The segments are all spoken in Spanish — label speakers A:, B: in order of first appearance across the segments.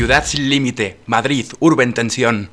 A: Ciudad sin límite, Madrid, urbe en tensión.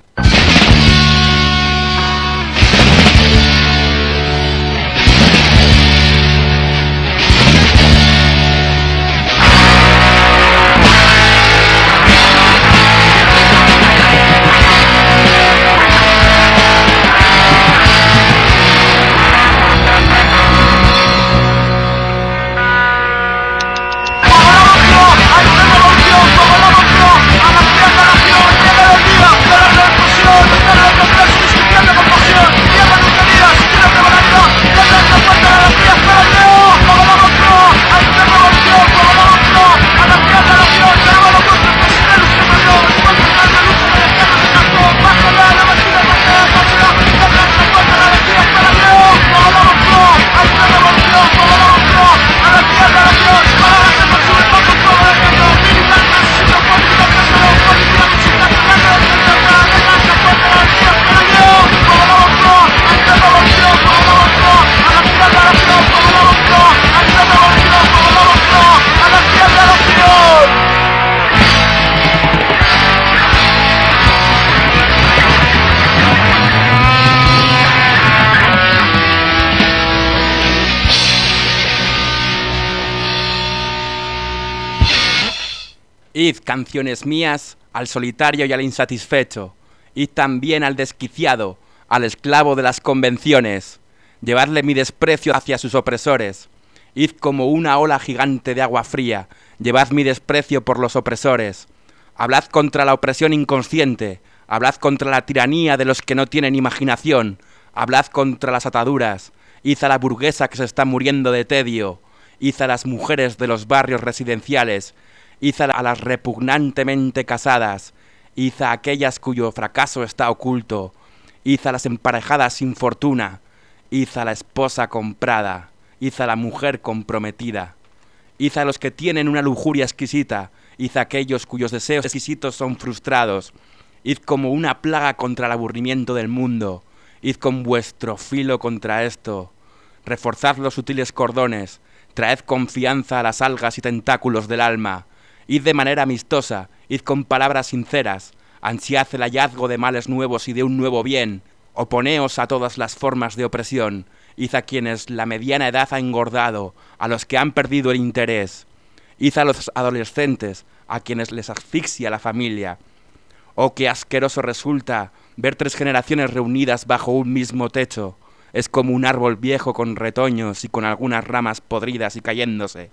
A: Id, canciones mías, al solitario y al insatisfecho, id también al desquiciado, al esclavo de las convenciones, llevadle mi desprecio hacia sus opresores, id como una ola gigante de agua fría, llevad mi desprecio por los opresores, hablad contra la opresión inconsciente, hablad contra la tiranía de los que no tienen imaginación, hablad contra las ataduras, id a la burguesa que se está muriendo de tedio, id a las mujeres de los barrios residenciales, id a las repugnantemente casadas, id a aquellas cuyo fracaso está oculto, id a las emparejadas sin fortuna, id a la esposa comprada, id a la mujer comprometida, id a los que tienen una lujuria exquisita, id a aquellos cuyos deseos exquisitos son frustrados, id como una plaga contra el aburrimiento del mundo, id con vuestro filo contra esto, reforzad los sutiles cordones, traed confianza a las algas y tentáculos del alma, id de manera amistosa, id con palabras sinceras, ansiad el hallazgo de males nuevos y de un nuevo bien, oponeos a todas las formas de opresión, id a quienes la mediana edad ha engordado, a los que han perdido el interés, id a los adolescentes, a quienes les asfixia la familia. Oh, qué asqueroso resulta ver 3 generaciones reunidas bajo un mismo techo, es como un árbol viejo con retoños y con algunas ramas podridas y cayéndose.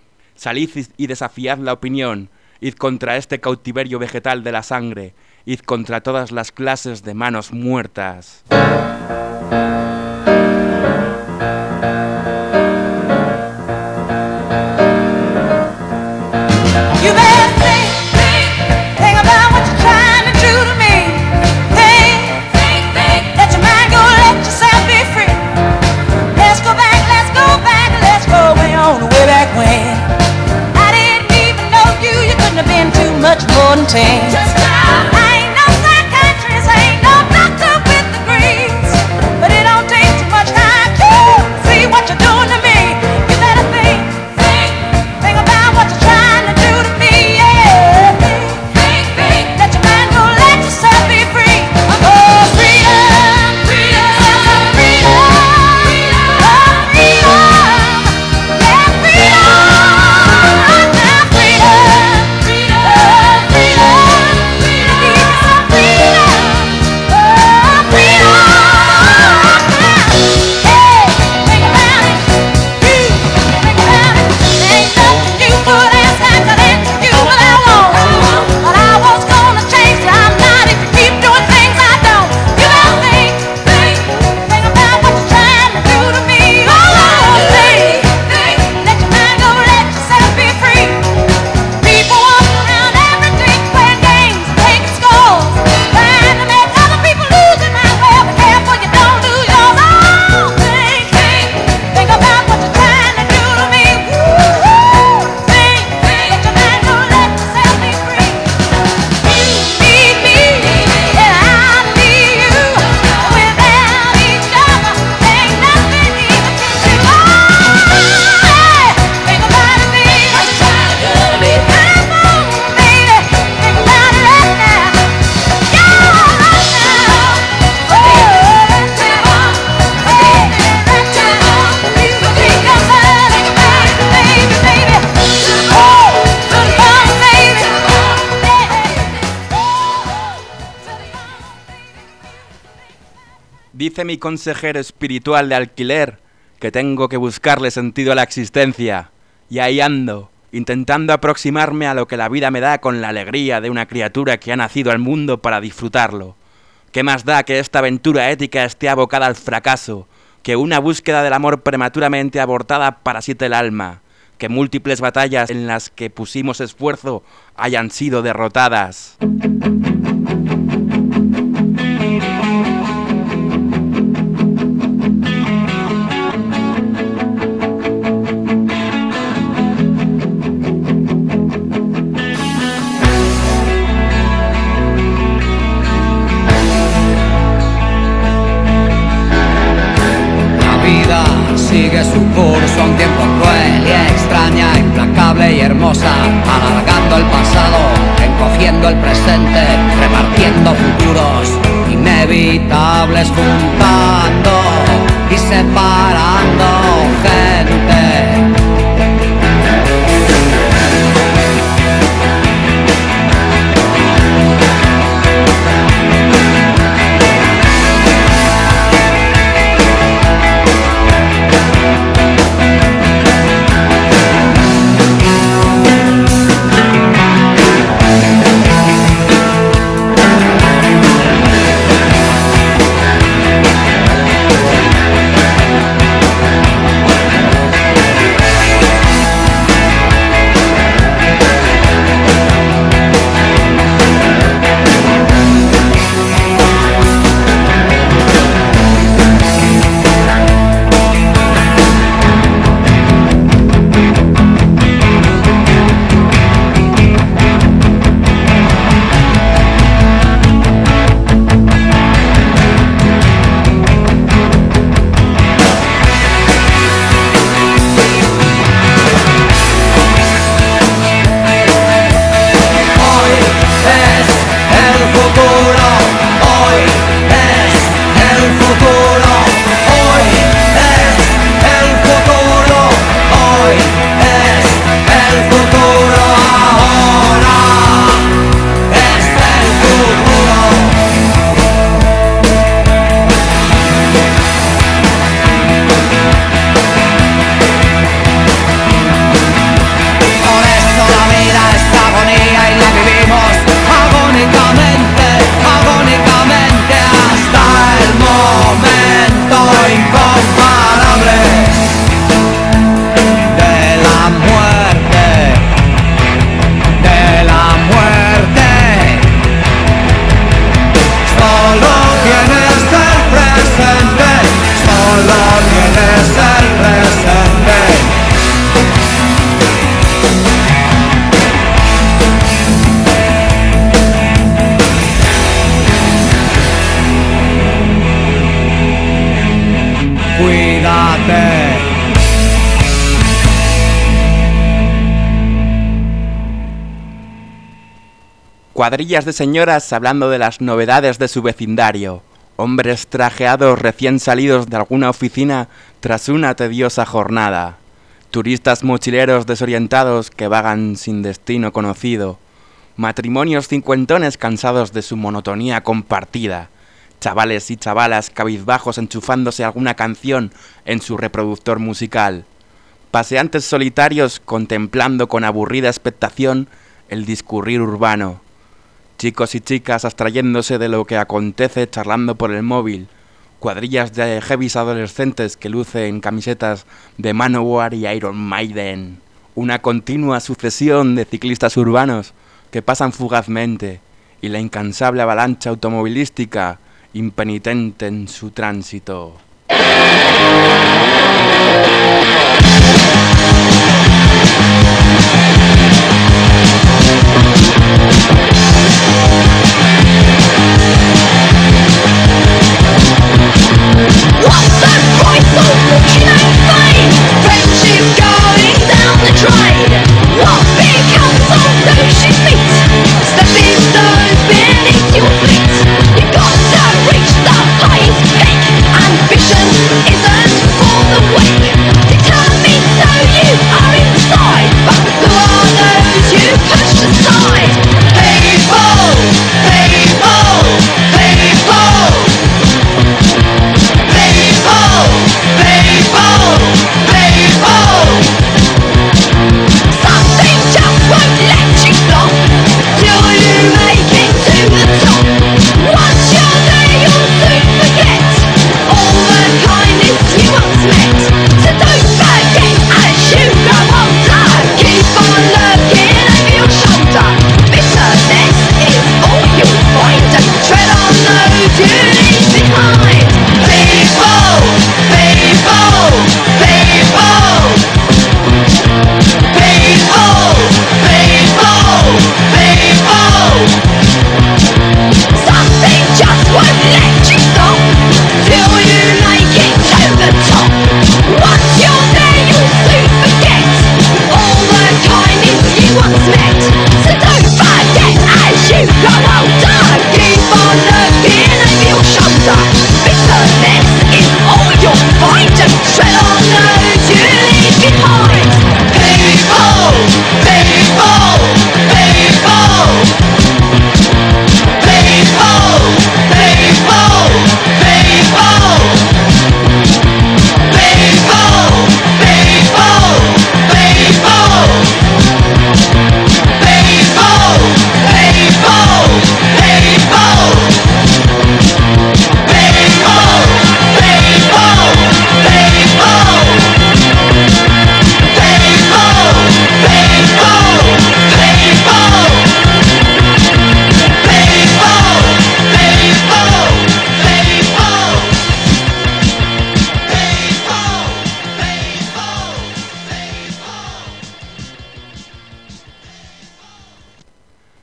A: Salid y desafiad la opinión, id contra este cautiverio vegetal de la sangre, id contra todas las clases de manos muertas.
B: Much more than 10. Just now. I ain't no psychiatrist, I ain't no doctor with degrees, but it don't take too much time to see what you're doing to me. You better think about what you're trying to do to me, yeah. Think, let your mind go, let yourself be free. Oh, freedom, freedom, freedom, oh, freedom, yeah, freedom, now freedom.
A: Dice mi consejero espiritual de alquiler que tengo que buscarle sentido a la existencia, y ahí ando, intentando aproximarme a lo que la vida me da con la alegría de una criatura que ha nacido al mundo para disfrutarlo. ¿Qué más da que esta aventura ética esté abocada al fracaso, que una búsqueda del amor prematuramente abortada parasite el alma, que múltiples batallas en las que pusimos esfuerzo hayan sido derrotadas?
C: Sigue su curso a un tiempo cruel y extraña, implacable y hermosa, alargando el pasado, encogiendo el presente, repartiendo futuros inevitables, juntando y separando gente.
A: Cuadrillas de señoras hablando de las novedades de su vecindario. Hombres trajeados recién salidos de alguna oficina tras una tediosa jornada. Turistas mochileros desorientados que vagan sin destino conocido. Matrimonios cincuentones cansados de su monotonía compartida. Chavales y chavalas cabizbajos enchufándose alguna canción en su reproductor musical. Paseantes solitarios contemplando con aburrida expectación el discurrir urbano. Chicos y chicas abstrayéndose de lo que acontece charlando por el móvil. Cuadrillas de heavies adolescentes que lucen camisetas de Manowar y Iron Maiden. Una continua sucesión de ciclistas urbanos que pasan fugazmente y la incansable avalancha automovilística impenitente en su tránsito.
B: What's the price of fortune and fame? Friendship going down the drain. What becomes of those she meets? Stepping stones beneath your feet. You got to reach the highest peak. Ambition isn't for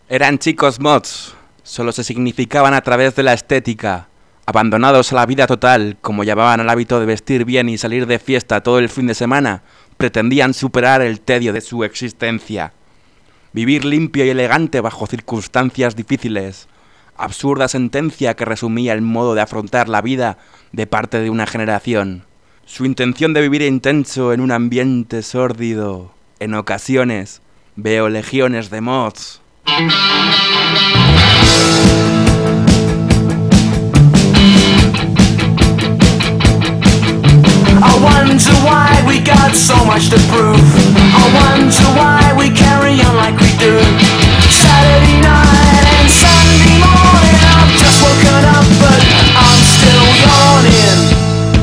A: Eran chicos mods, solo se significaban a través de la estética, abandonados a la vida total, como llamaban al hábito de vestir bien y salir de fiesta todo el fin de semana, pretendían superar el tedio de su existencia. Vivir limpio y elegante bajo circunstancias difíciles, absurda sentencia que resumía el modo de afrontar la vida de parte de una generación. Su intención de vivir intenso en un ambiente sórdido. En ocasiones veo legiones de mods.
D: I wonder why we got so much to prove. I wonder why we carry on like we do. Saturday night and Sunday morning, I've just woken up but I'm still yawning.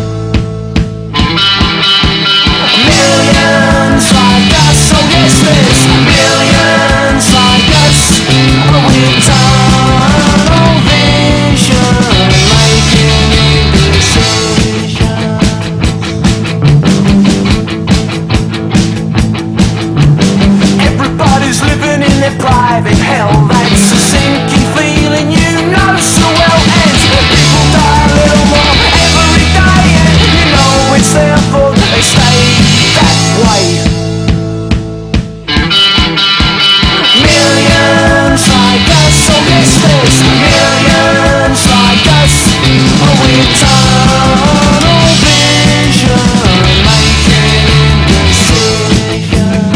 D: Millions like us, so yes there's millions like us. With tunnel vision, making decisions. Everybody's living in their private hell. That's a sinky feeling you know so well. And people die a little more every day, and you know it's their fault they stay that way. Millions like us, so yes there's millions like us. With tunnel vision, making decisions.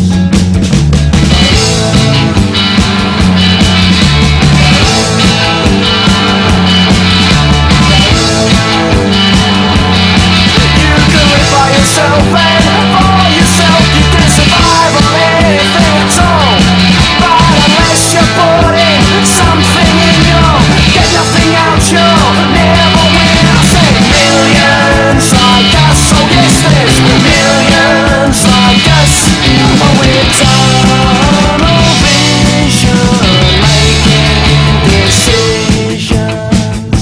D: You can live by yourself and for yourself. You can survive on anything at all. But unless you put in something in you, get nothing out, you'll never win. I say millions like us, so yes there's millions like us. With tunnel vision, making decisions.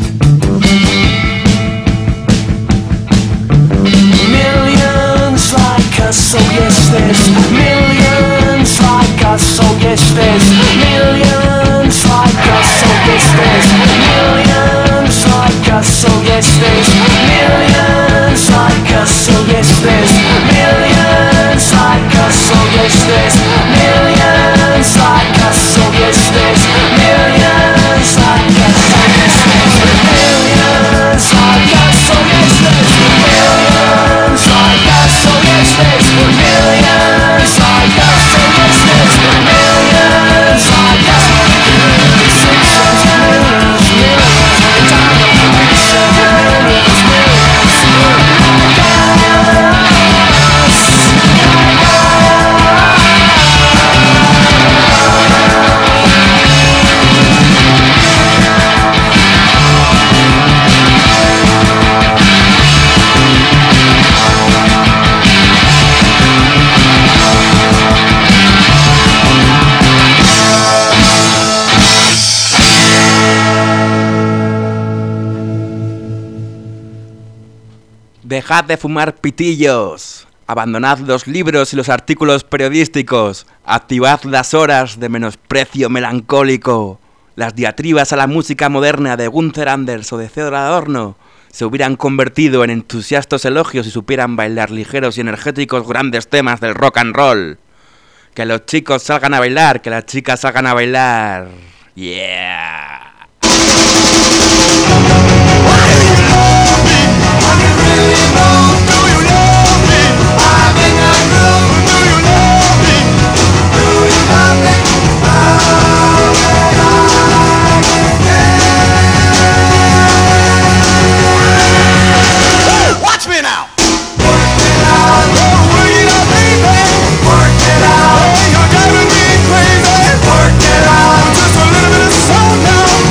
D: Millions like us, so yes there's millions like us, so yes there's millions like us, so yes there's millions like us, so yes there's millions like us, so yes there's millions like us, so yes there's millions like us, so yes there's millions like us, so yes there's millions like us, so yes there's millions like us, so yes there's millions like us, so yes there's millions like us.
A: Dejad de fumar pitillos. Abandonad los libros y los artículos periodísticos. Activad las horas de menosprecio melancólico. Las diatribas a la música moderna de Gunther Anders o de Theodor Adorno se hubieran convertido en entusiastos elogios si supieran bailar ligeros y energéticos grandes temas del rock and roll. Que los chicos salgan a bailar, que las chicas salgan a bailar. Yeah.
E: Watch me now. Work it out.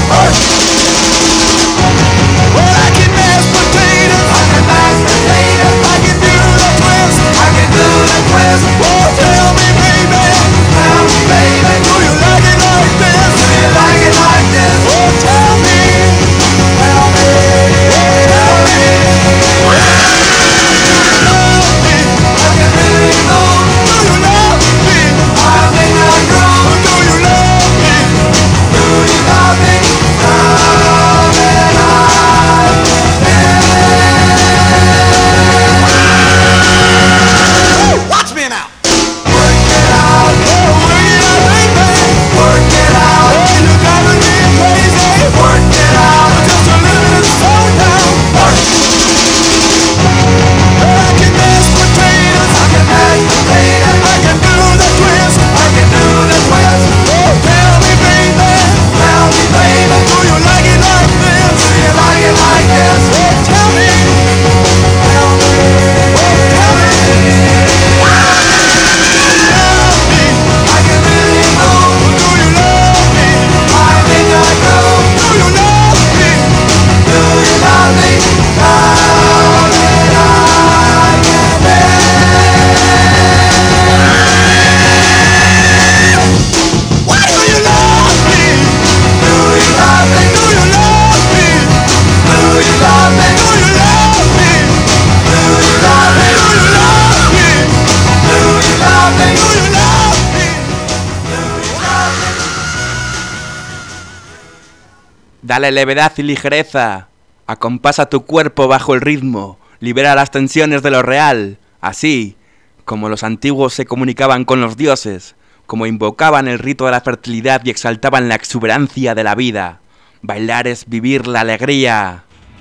A: Dale levedad y ligereza. Acompasa tu cuerpo bajo el ritmo. Libera las tensiones de lo real. Así como los antiguos se comunicaban con los dioses, como invocaban el rito de la fertilidad y exaltaban la exuberancia de la vida. Bailar es vivir la alegría.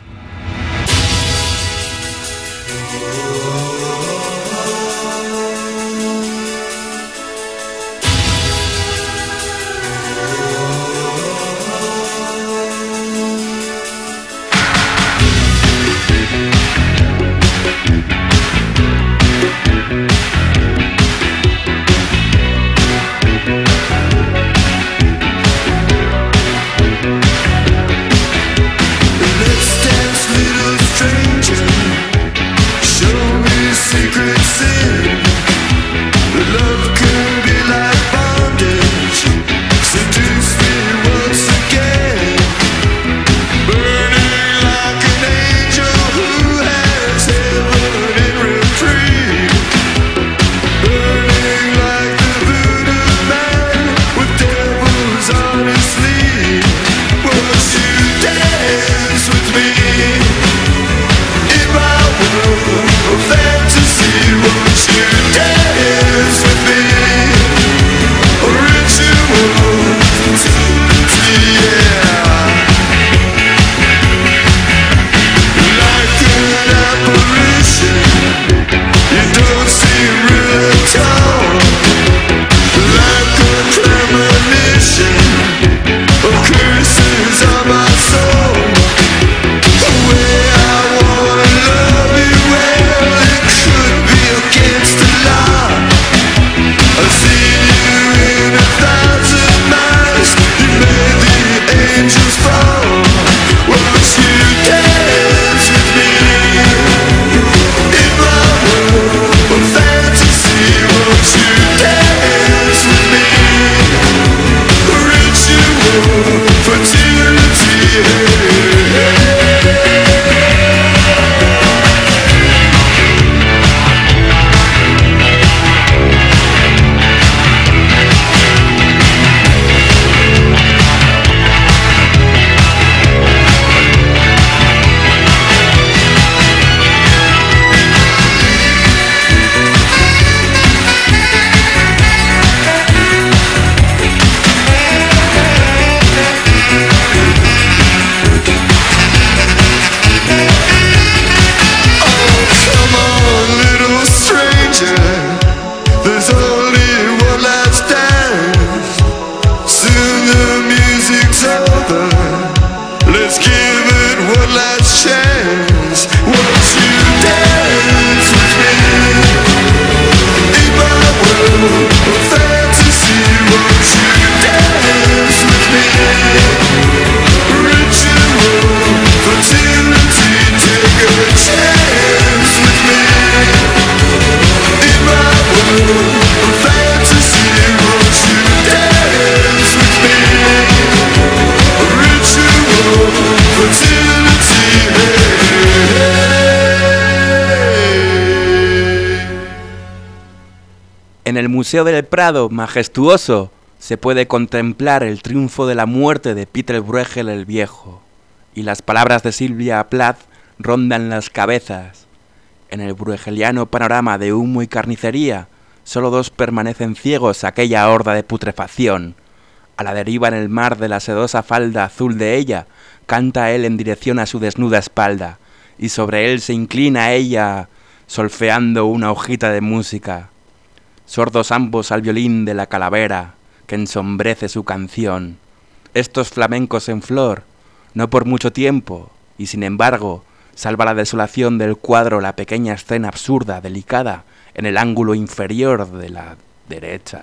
A: En el Museo del Prado, majestuoso, se puede contemplar el triunfo de la muerte de Peter Bruegel el Viejo, y las palabras de Sylvia Plath rondan las cabezas. En el bruegeliano panorama de humo y carnicería, solo dos permanecen ciegos a aquella horda de putrefacción. A la deriva en el mar de la sedosa falda azul de ella, canta él en dirección a su desnuda espalda, y sobre él se inclina ella, solfeando una hojita de música. Sordos ambos al violín de la calavera, que ensombrece su canción. Estos flamencos en flor, no por mucho tiempo, y sin embargo, salva la desolación del cuadro la pequeña escena absurda, delicada, en el ángulo inferior de la derecha.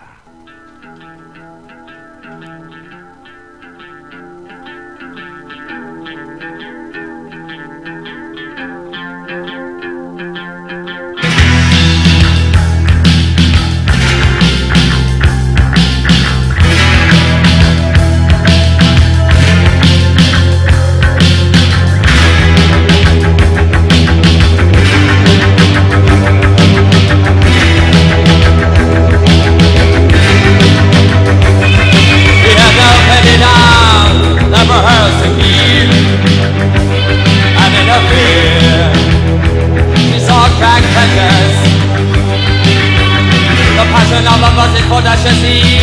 E: I got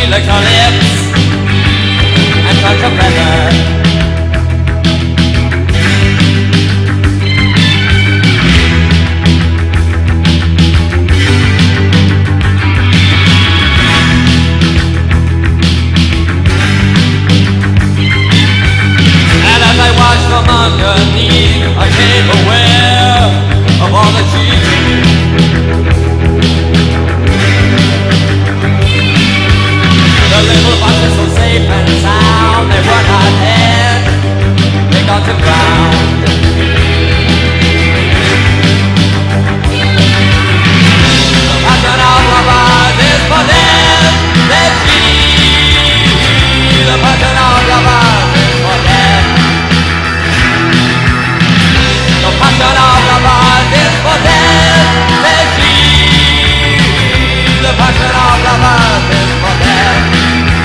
E: lick her lips and touch her feather. From underneath, I came aware of all that she did. The little buses so safe and sound, they were not dead, they got to ground. The passion of lovers is for them, they're free. The passion of lovers is for them. The passion of lovers is for them, they free. The passion of lovers is for them.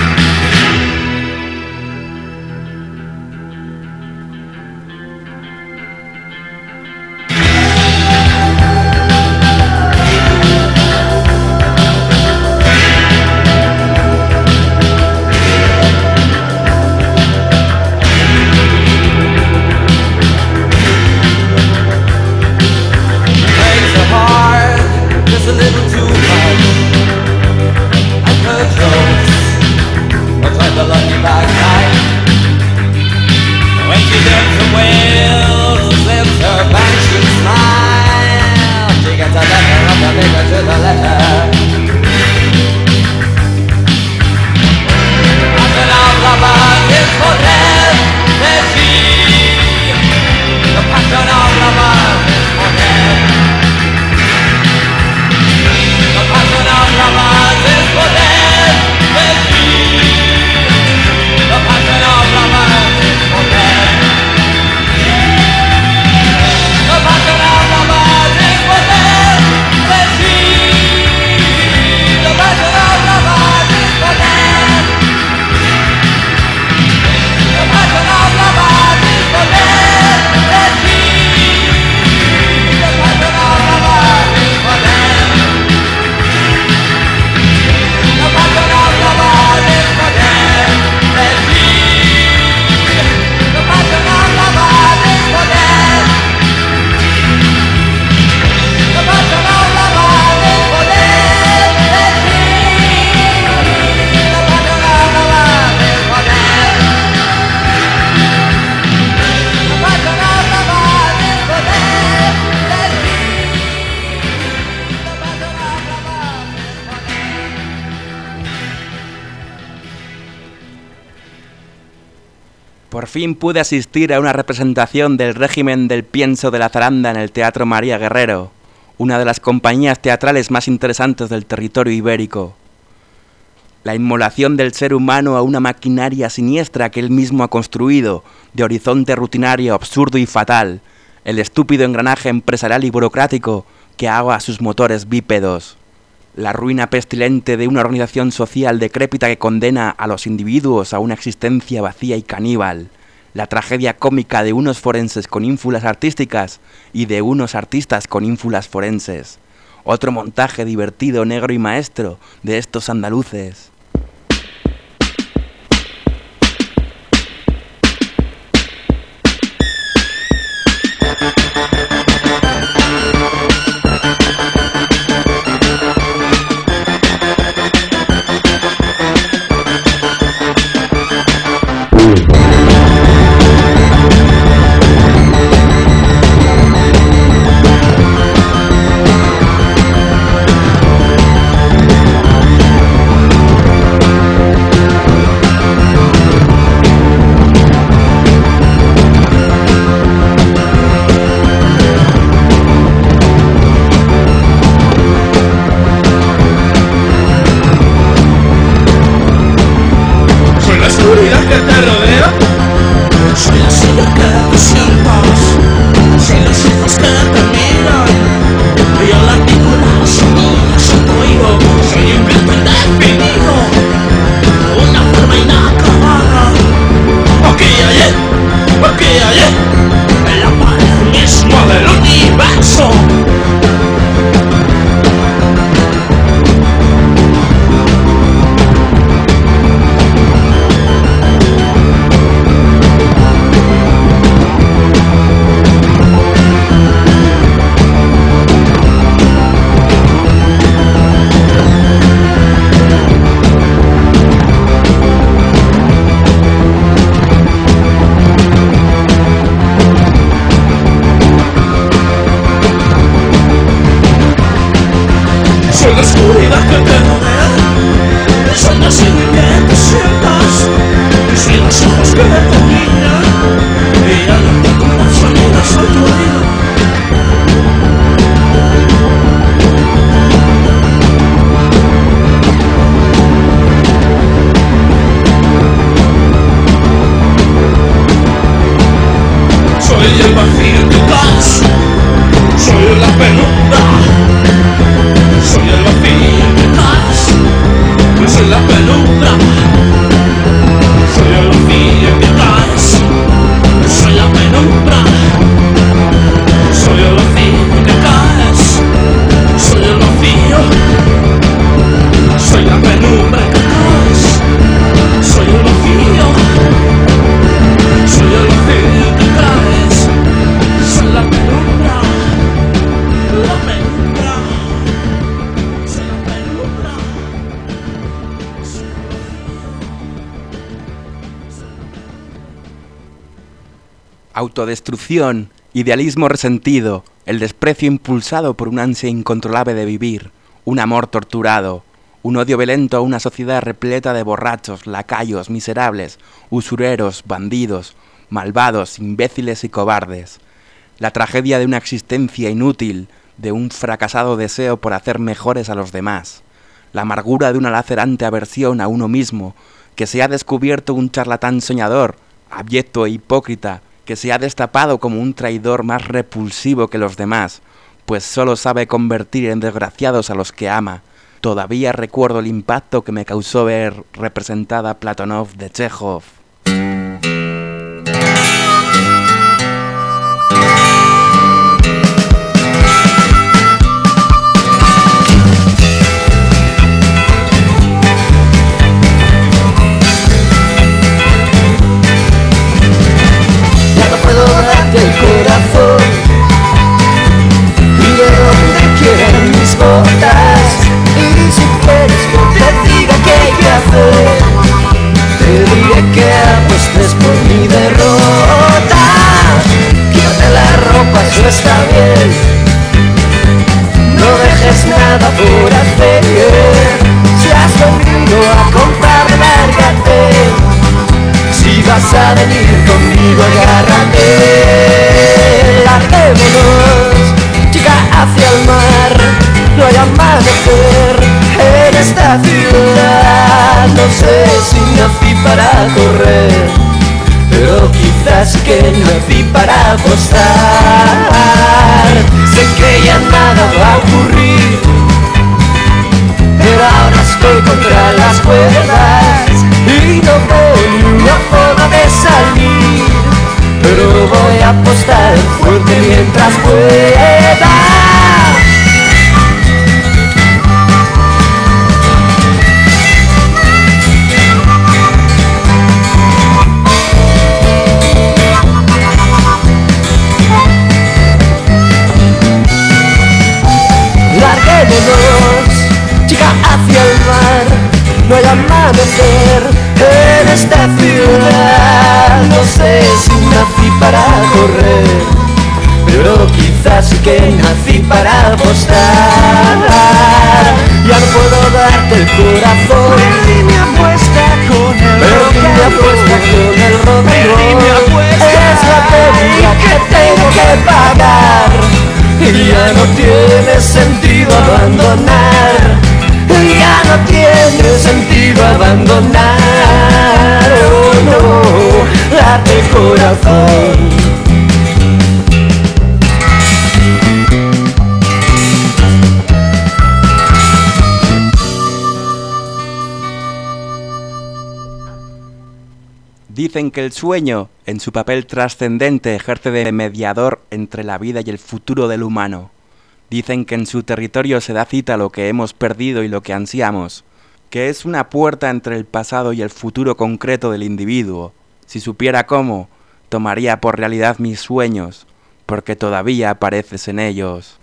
E: Just a little too much. And her jokes are like the lucky bag night. When she dips her whales, lifts her banshee smile, she gets a letter of the bigger to the letter. Passion of lovers is for them, they're free. The passion of lovers is for them. The passion of lovers is for them, they're free. The passion of lovers is for them. The passion of lovers is for them, they're free. The passion of lovers is for them. The passion of lovers is for them, they're free. The passion of lovers is for them. The passion of lovers is for them, they're free. The passion of lovers is for them. The passion of lovers is for them, they're free. The passion of lovers is for them. The passion of lovers is for them, they're free. The passion of lovers is for them.
A: Por fin pude asistir a una representación del régimen del pienso de la zaranda en el Teatro María Guerrero, una de las compañías teatrales más interesantes del territorio ibérico. La inmolación del ser humano a una maquinaria siniestra que él mismo ha construido, de horizonte rutinario, absurdo y fatal, el estúpido engranaje empresarial y burocrático que ahoga a sus motores bípedos. La ruina pestilente de una organización social decrépita que condena a los individuos a una existencia vacía y caníbal. La tragedia cómica de unos forenses con ínfulas artísticas y de unos artistas con ínfulas forenses. Otro montaje divertido, negro y maestro de estos andaluces. Autodestrucción, idealismo resentido, el desprecio impulsado por un ansia incontrolable de vivir, un amor torturado, un odio violento a una sociedad repleta de borrachos, lacayos, miserables, usureros, bandidos, malvados, imbéciles y cobardes. La tragedia de una existencia inútil, de un fracasado deseo por hacer mejores a los demás. La amargura de una lacerante aversión a uno mismo, que se ha descubierto un charlatán soñador, abyecto e hipócrita, que se ha destapado como un traidor más repulsivo que los demás, pues solo sabe convertir en desgraciados a los que ama. Todavía recuerdo el impacto que me causó ver representada Platonov de Chekhov.
D: Del corazón y de donde quieren mis botas. Y si quieres que te diga qué hay que hacer, te diré que apuestes por mi derrota. Quítate la ropa, eso está bien. No dejes nada por hacer. Si has venido a comprar, lárgate. Si vas a venir conmigo, agárrate. Larguémonos, chica, hacia el mar. No hay amanecer en esta ciudad. No sé si nací para correr, pero quizás que nací para apostar. Sé que ya nada va a ocurrir, pero ahora estoy contra las cuerdas y no veo ni una forma de salir, pero voy a apostar fuerte mientras pueda. Larguémonos, chica, hacia el mar. No hay amanecer en esta ciudad. No sé si nací para correr, pero quizás sí que nací para apostar. Ya no puedo darte el corazón, perdí mi apuesta con el rock and roll. Perdí mi apuesta, es la deuda que tengo que pagar. Y ya no tiene sentido abandonar. Ya no tiene sentido abandonar. Oh no, date el corazón.
A: Dicen que el sueño, en su papel trascendente, ejerce de mediador entre la vida y el futuro del humano. Dicen que en su territorio se da cita a lo que hemos perdido y lo que ansiamos, que es una puerta entre el pasado y el futuro concreto del individuo. Si supiera cómo, tomaría por realidad mis sueños, porque todavía apareces en ellos.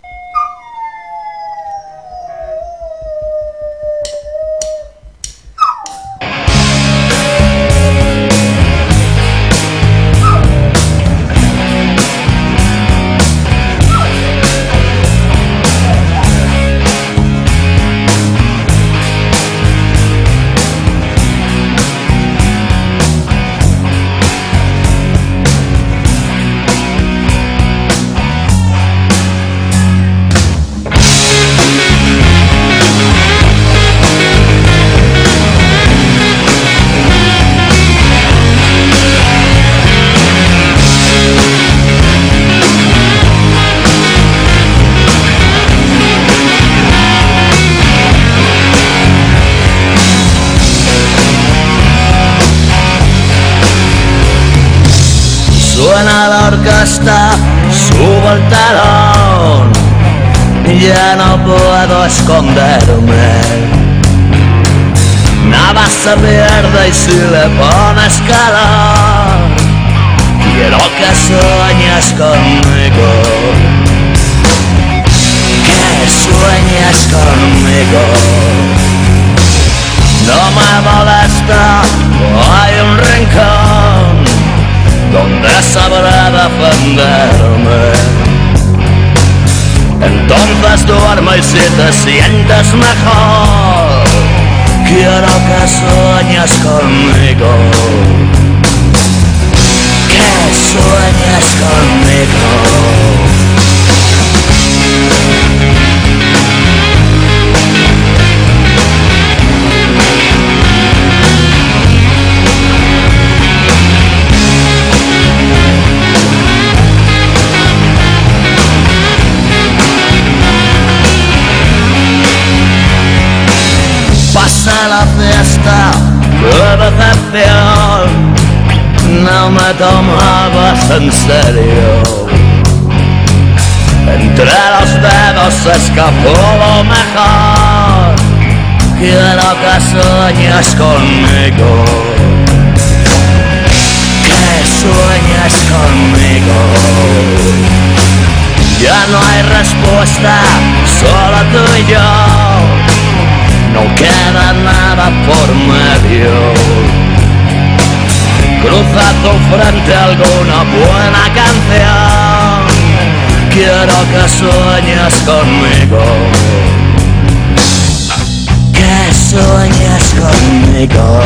D: Suena la orquesta, subo el telón, ya no puedo esconderme. Nada se pierde y si le pones calor, quiero que sueñes conmigo, que sueñes conmigo. No me molesta, hay un rincón donde sabrá
F: defenderme. Entonces duerme y si te sientes mejor, quiero que sueñes conmigo, que sueñes conmigo. Pasa la fiesta de decepción, no me tomabas en serio. Entre los dedos se escapó lo mejor, quiero que sueñes conmigo, que sueñes conmigo. Ya no hay respuesta, solo tú y yo, no queda nada por medio. Cruza tu frente alguna buena canción, quiero que sueñes conmigo, que sueñes conmigo.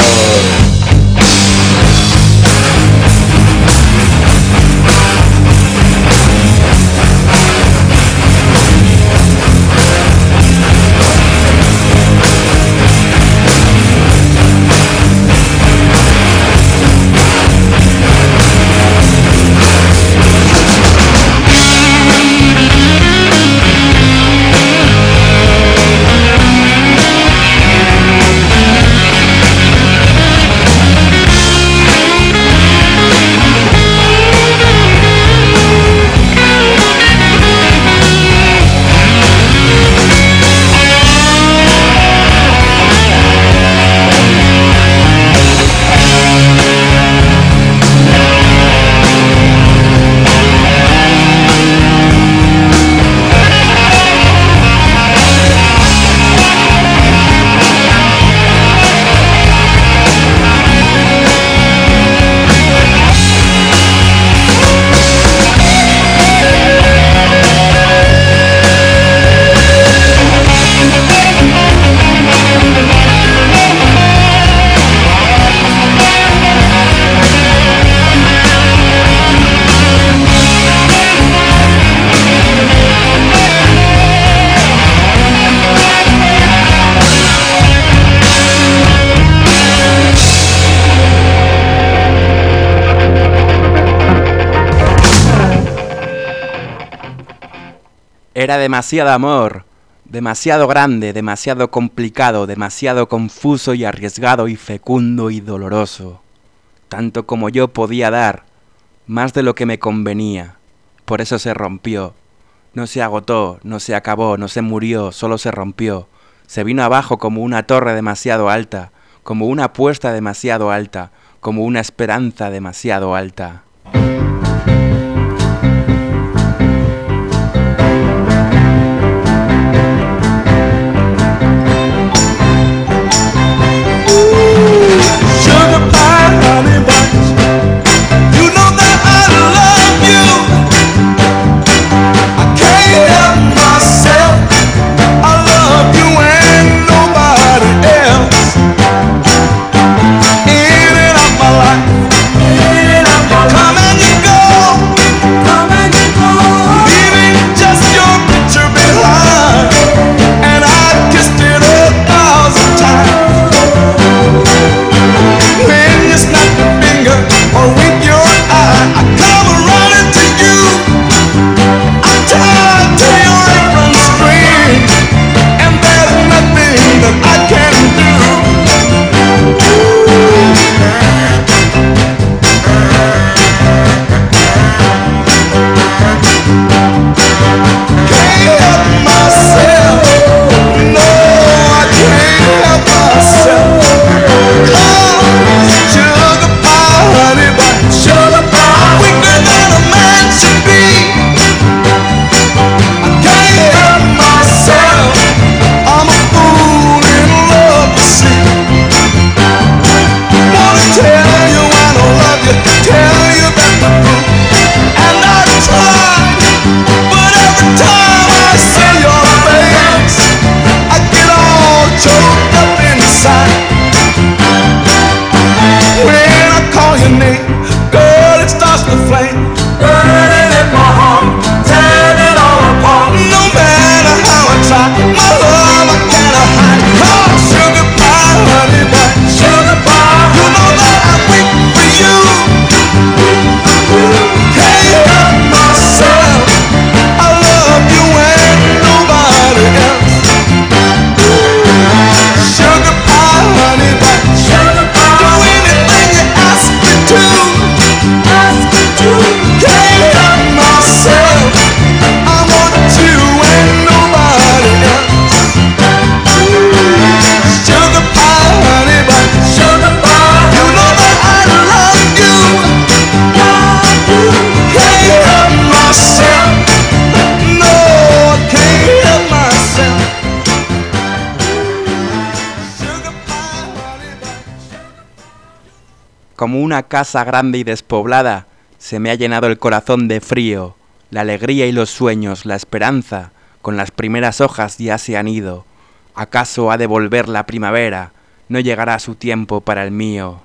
A: Era demasiado amor, demasiado grande, demasiado complicado, demasiado confuso y arriesgado y fecundo y doloroso. Tanto como yo podía dar, más de lo que me convenía. Por eso se rompió. No se agotó, no se acabó, no se murió, solo se rompió. Se vino abajo como una torre demasiado alta, como una apuesta demasiado alta, como una esperanza demasiado alta.
D: Come
A: Como una casa grande y despoblada, se me ha llenado el corazón de frío. La alegría y los sueños, la esperanza, con las primeras hojas ya se han ido. ¿Acaso ha de volver la primavera? No llegará su tiempo para el mío.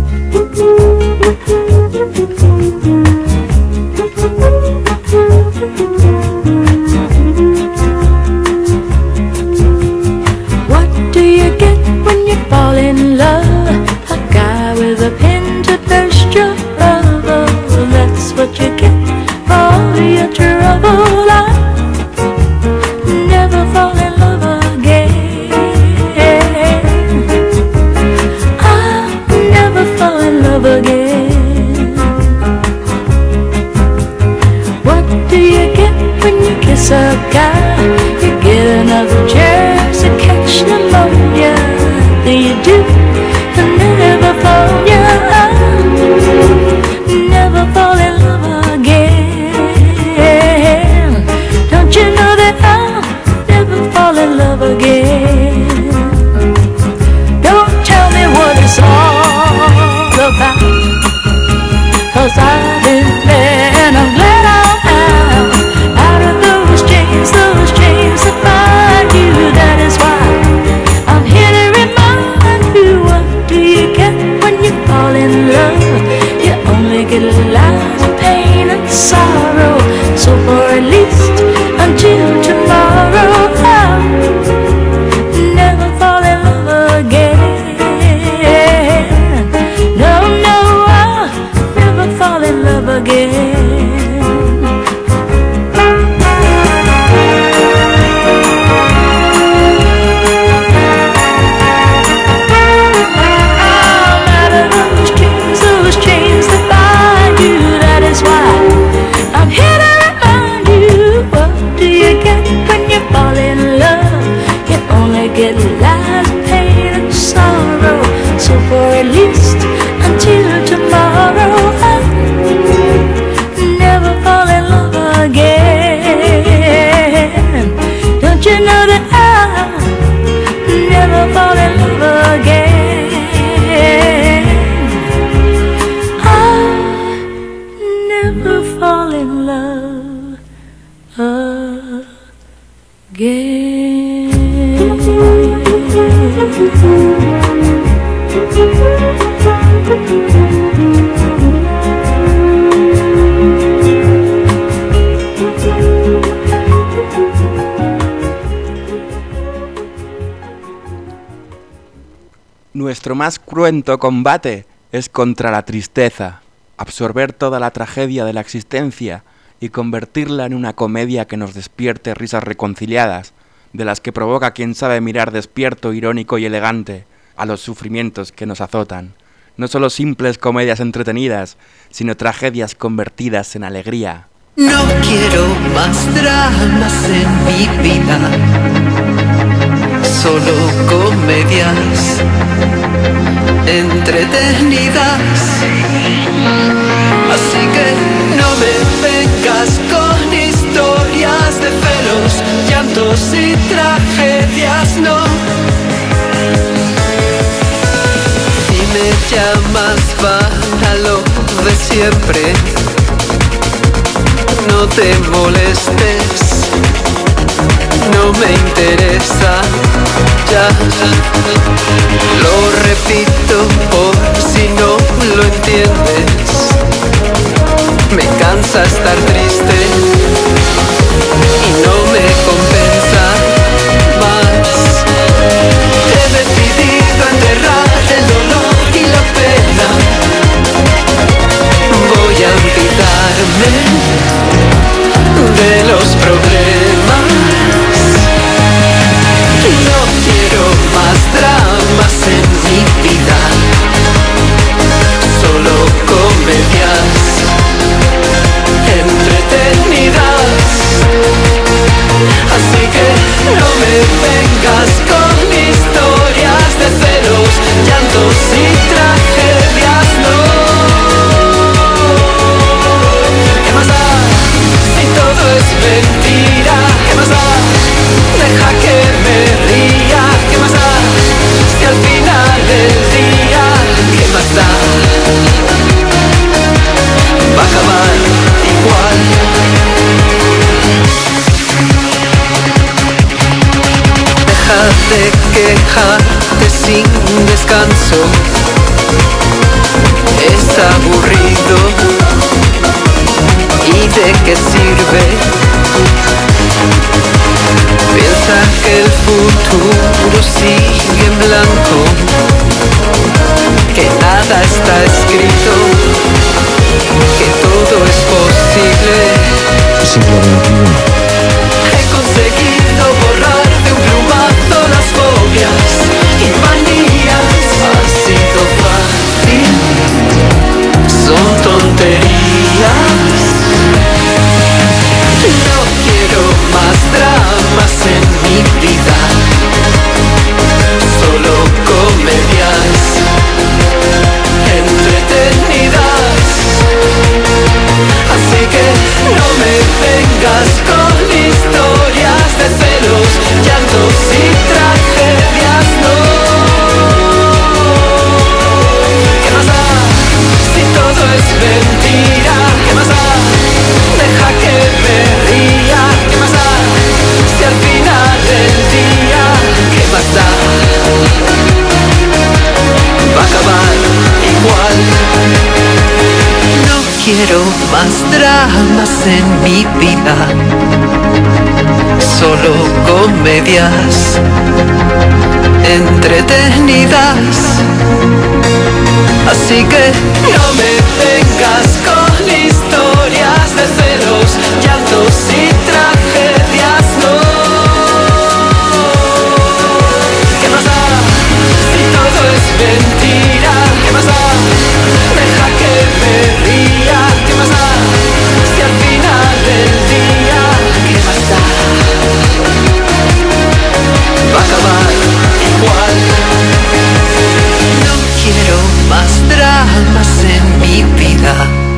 G: What do you get when you fall in love? A guy with a pin to burst your bubble. That's what you get for your trouble. I never fall in love again. I'll never fall in love again. What do you get when you kiss a guy? You get another chance to catch pneumonia. Do you do? And never fall, yeah. Never fall in love again. Don't you know that I'll never fall in love again? Don't tell me what it's all about, 'cause I've been there and I'm glad I'm out of those chains that bind you. That is why I'm here to remind you. What do you get when you fall in love? You only get lies of pain and sorrow. So for at least until tomorrow, I'll never fall in love again. No, no, I'll never fall in love again. Those chains that bind you, that is why I'm here to remind you. What do you get when you fall in love? You only get lies, pain and sorrow. So for at least until tomorrow, I'll never fall in love again. Don't you know that I'll never fall in love again? Never fall in love
A: Nuestro más cruento combate es contra la tristeza, absorber toda la tragedia de la existencia y convertirla en una comedia que nos despierte risas reconciliadas, de las que provoca quien sabe mirar despierto, irónico y elegante a los sufrimientos que nos azotan. No solo simples comedias entretenidas, sino tragedias convertidas en alegría.
H: No quiero más dramas en mi vida, solo comedias entretenidas. Así que no me vengas con historias de celos, llantos y tragedias, no. Y me llamas para lo de siempre. No te molestes, no me interesa, ya. Lo repito por si no lo entiendes. Me cansa estar triste y no me compensa más. He decidido enterrar el dolor y la pena. Voy a olvidarme de los problemas. No quiero más dramas en mi vida, solo comedias entretenidas. descanso es aburrido. ¿Y de qué sirve? Piensa que el futuro sigue en blanco, que nada está escrito, que todo es posible.
I: Siglo XXI.
H: He conseguido borrar de un plumazo las fobias y manías. Ha sido fácil, son tonterías. No quiero más dramas en mi vida, solo comedias entretenidas. Así que no me vengas con historias de celos, llantos y tragedias, no. ¿Qué más da si todo es mentira? ¿Qué más da? Deja que me ría. ¿Qué más da si al final del día, qué más da? Va a acabar igual. No quiero más dramas en mi vida, solo comedias entretenidas. Así que no me vengas con historias de celos, llantos y tragedias, no. ¿Qué más da si todo es mentira? ¿Qué más da? Deja que me ría. ¿Qué más da si al final del día, qué más da? Va a acabar igual. No quiero más dramas en mi vida.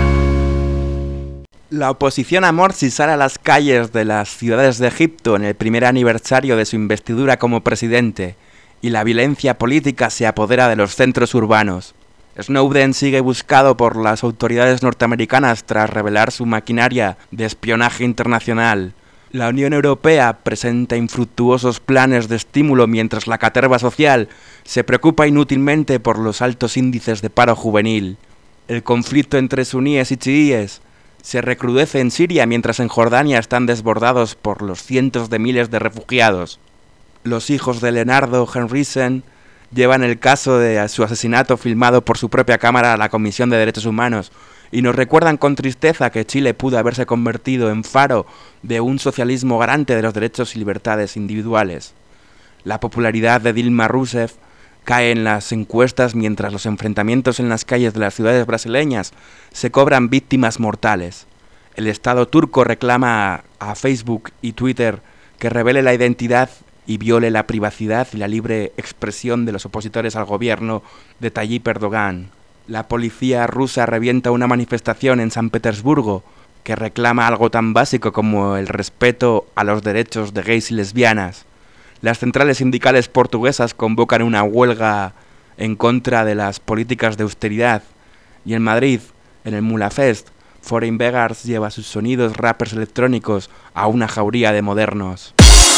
A: La oposición a Morsi sale a las calles de las ciudades de Egipto en el primer aniversario de su investidura como presidente, y la violencia política se apodera de los centros urbanos. Snowden sigue buscado por las autoridades norteamericanas tras revelar su maquinaria de espionaje internacional. La Unión Europea presenta infructuosos planes de estímulo mientras la caterva social se preocupa inútilmente por los altos índices de paro juvenil. El conflicto entre suníes y chiíes se recrudece en Siria mientras en Jordania están desbordados por los cientos de miles de refugiados. Los hijos de Leonardo Henriksen llevan el caso de su asesinato filmado por su propia cámara a la Comisión de Derechos Humanos y nos recuerdan con tristeza que Chile pudo haberse convertido en faro de un socialismo garante de los derechos y libertades individuales. La popularidad de Dilma Rousseff cae en las encuestas mientras los enfrentamientos en las calles de las ciudades brasileñas se cobran víctimas mortales. El Estado turco reclama a Facebook y Twitter que revele la identidad y viole la privacidad y la libre expresión de los opositores al gobierno de Tayyip Erdogan. La policía rusa revienta una manifestación en San Petersburgo que reclama algo tan básico como el respeto a los derechos de gays y lesbianas. Las centrales sindicales portuguesas convocan una huelga en contra de las políticas de austeridad. Y en Madrid, en el Mulafest, Foreign Beggars lleva sus sonidos rappers electrónicos a una jauría de modernos.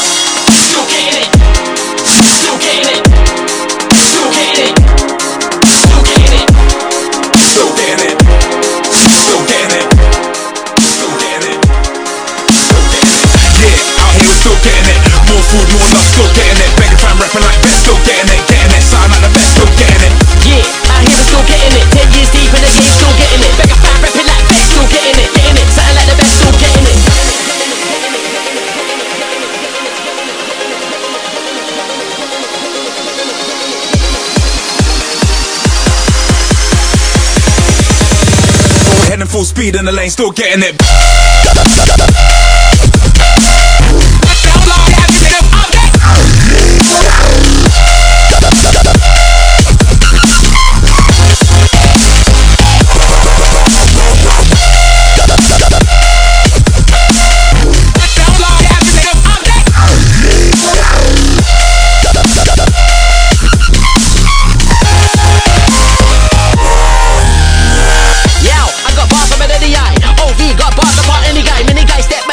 J: Still getting it, more food, more love, still getting it. Begging fam rapping like best, still getting it, sound like the best, still getting it.
K: Yeah, I hear it, still getting it. 10 years deep in the game, still getting it. Begging fam rapping like best, still getting it, sound like the best, still getting it.
J: Heading full speed in the lane, still getting it.
K: Got bars from any guy, mini guy step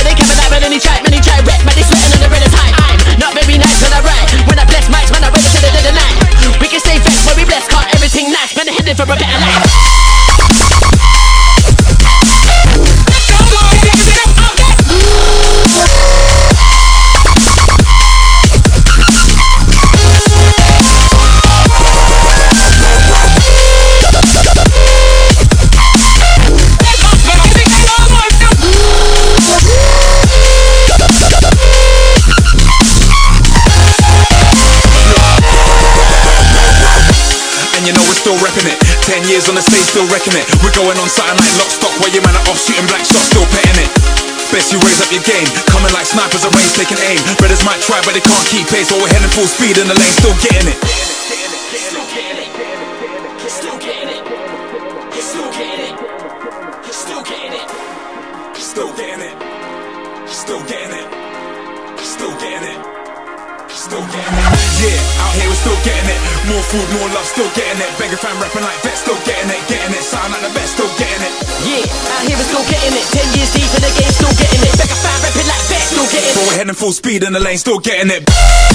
J: Still repping it, 10 years on the stage, still wrecking it. We're going on something like lock stock, while your man are off shooting black shots, still petting it. Best you raise up your game, coming like snipers at range, taking aim. Brothers might try, but they can't keep pace, while we're heading full speed in the lane, still getting it.
K: Still getting it. Still getting it. Still getting it. Still getting it.
J: Still getting it. Still getting it. Still getting it. Still getting it. Yeah, out here we're still getting it. More food, more love, still getting it. Beggar fan rapping like that, still getting it. Getting it, sound like the best, still getting it.
K: Yeah, out here we're still getting it. 10 years deep in the game, still getting it. Beggar fan rapping like that, still getting it.
J: But we're heading full speed in the lane, still getting it.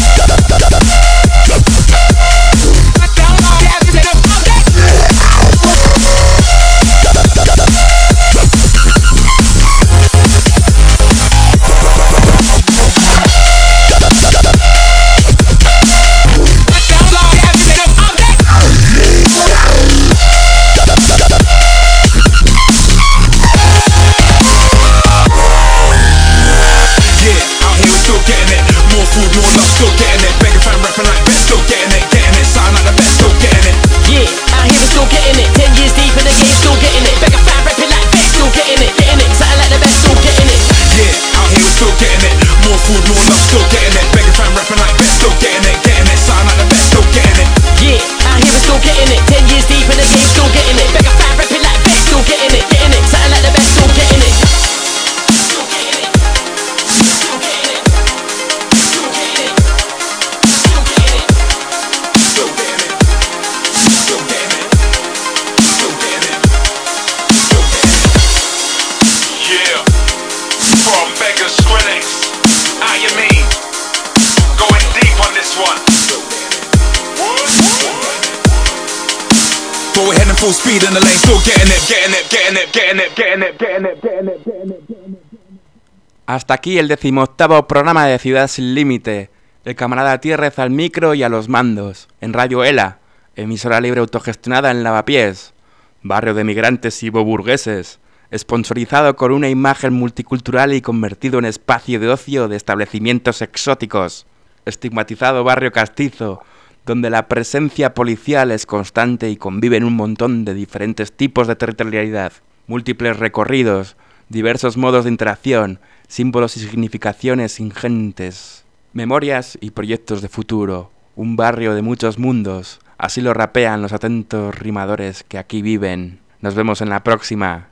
J: Full speed in the lane, still getting it, getting it, getting it, getting it, getting it, getting it, getting it, getting it, getting it.
A: Hasta aquí el 18º programa de Ciudad Sin Límite. El camarada Tierrez al micro y a los mandos. En Radio ELA, emisora libre autogestionada en Lavapiés, barrio de migrantes y boburgueses, sponsorizado con una imagen multicultural y convertido en espacio de ocio de establecimientos exóticos. Estigmatizado barrio castizo, donde la presencia policial es constante y conviven un montón de diferentes tipos de territorialidad, múltiples recorridos, diversos modos de interacción, símbolos y significaciones ingentes, memorias y proyectos de futuro, un barrio de muchos mundos, así lo rapean los atentos rimadores que aquí viven. Nos vemos en la próxima.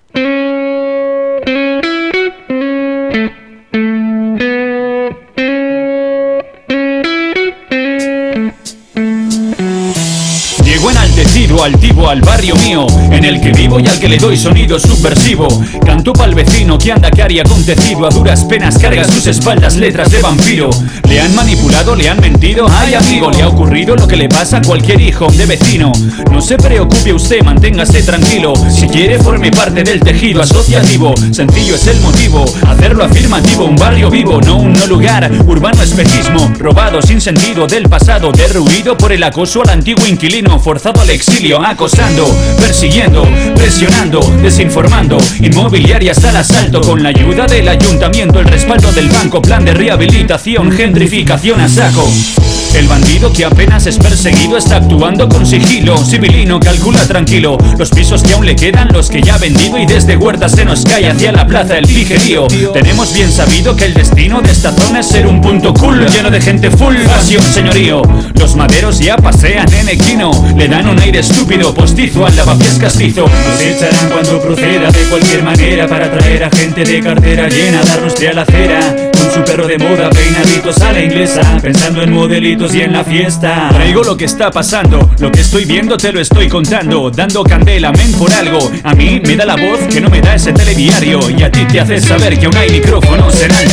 L: Enaltecido, altivo al barrio mío, en el que vivo y al que le doy sonido subversivo. Canto pa'l vecino que anda que haría acontecido. A duras penas carga sus espaldas letras de vampiro. Le han manipulado, le han mentido. Ay amigo, le ha ocurrido lo que le pasa a cualquier hijo de vecino. No se preocupe usted, manténgase tranquilo. Si quiere forme parte del tejido asociativo. Sencillo es el motivo, hacerlo afirmativo. Un barrio vivo, no un no lugar. Urbano espejismo, robado sin sentido del pasado. Derruido por el acoso al antiguo inquilino. Forzado al exilio, acosando, persiguiendo, presionando, desinformando. Inmobiliaria hasta el asalto, con la ayuda del ayuntamiento, el respaldo del banco, plan de rehabilitación, gentrificación a saco. El bandido que apenas es perseguido está actuando con sigilo. Civilino calcula tranquilo los pisos que aún le quedan, los que ya ha vendido, y desde Huerta se nos cae hacia la plaza el pijerío. Tenemos bien sabido que el destino de esta zona es ser un punto cool, lleno de gente full, pasión, señorío. Los maderos ya pasean en equino, le dan un aire estúpido, postizo al lavapiés castizo. Nos echarán cuando proceda de cualquier manera para traer a gente de cartera llena, dar lustre a la acera. Con su perro de moda, peinaditos a la inglesa, pensando en modelitos y en la fiesta. Traigo lo que está pasando, lo que estoy viendo te lo estoy contando, dando candela, men por algo. A mí me da la voz que no me da ese telediario, y a ti te hace saber que aún hay micrófonos en alto.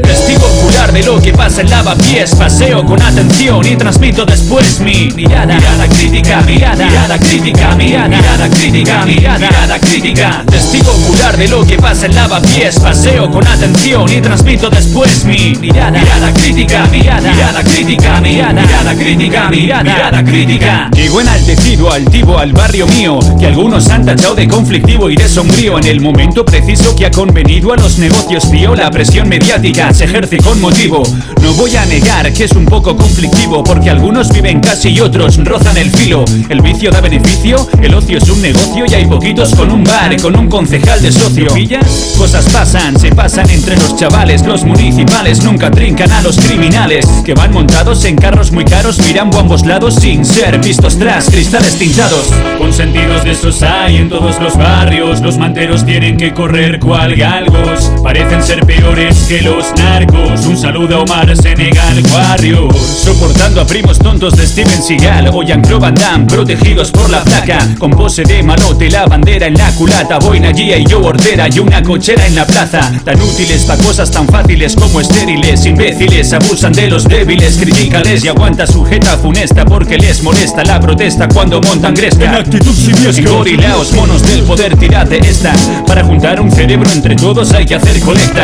L: Testigo ocular de lo que pasa en lavapiés. Paseo con atención y transmito después mi mirada. Mirada crítica, mirada crítica, mirada crítica, mirada crítica. Testigo ocular de lo que pasa en lavapiés. Paseo con atención y transmito después mi mirada. Mirada crítica, mirada crítica, mirada crítica, mirada crítica. Llego enaltecido, altivo al barrio mío, que algunos han tachado de conflictivo y de sombrío. En el momento preciso que ha convenido a los negocios tío, la presión mediática se ejerce con motivo. No voy a negar que es un poco conflictivo, porque algunos viven casi y otros rozan el filo. El vicio da beneficio, el ocio es un negocio y hay poquitos con un bar, con un concejal de socio. ¿Pillas? Cosas pasan, se pasan entre los chavales. Los municipales nunca trincan a los criminales, que van montados en carros muy caros, mirando a ambos lados sin ser vistos tras cristales tintados. Consentidos de esos hay en todos los barrios. Los manteros tienen que correr cual galgos, parecen ser peores que los narcos. Un saludo a Omar Senegal Warriors, soportando a primos tontos de Steven Seagal o Jean-Claude Van Damme, protegidos por la placa, con pose de malote, la bandera en la culata, boina guía y yo hortera y una cochera en la plaza. Tan útiles pa' cosas tan fáciles como estériles. Imbéciles abusan de los débiles, critícales y aguanta sujeta funesta porque les molesta la protesta cuando montan gresca. En actitud simiesca, gorilaos, monos del poder, tirad de esta. Para juntar un cerebro entre todos hay que hacer colecta.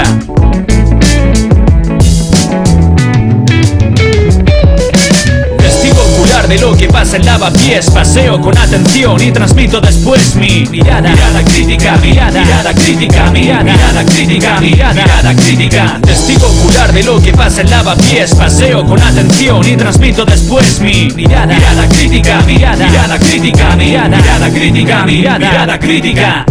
L: De lo que pasa en lavapiés. Paseo con atención y transmito después mi mirada. Mirada crítica, mirada crítica, mirada crítica, mirada crítica. Testigo ocular de lo que pasa en lavapiés. Paseo con atención y transmito después mi mirada. Mirada crítica, mirada crítica, mirada crítica, mirada crítica.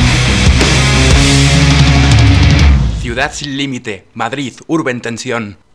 A: Ciudad sin límite, Madrid, urbe en tensión.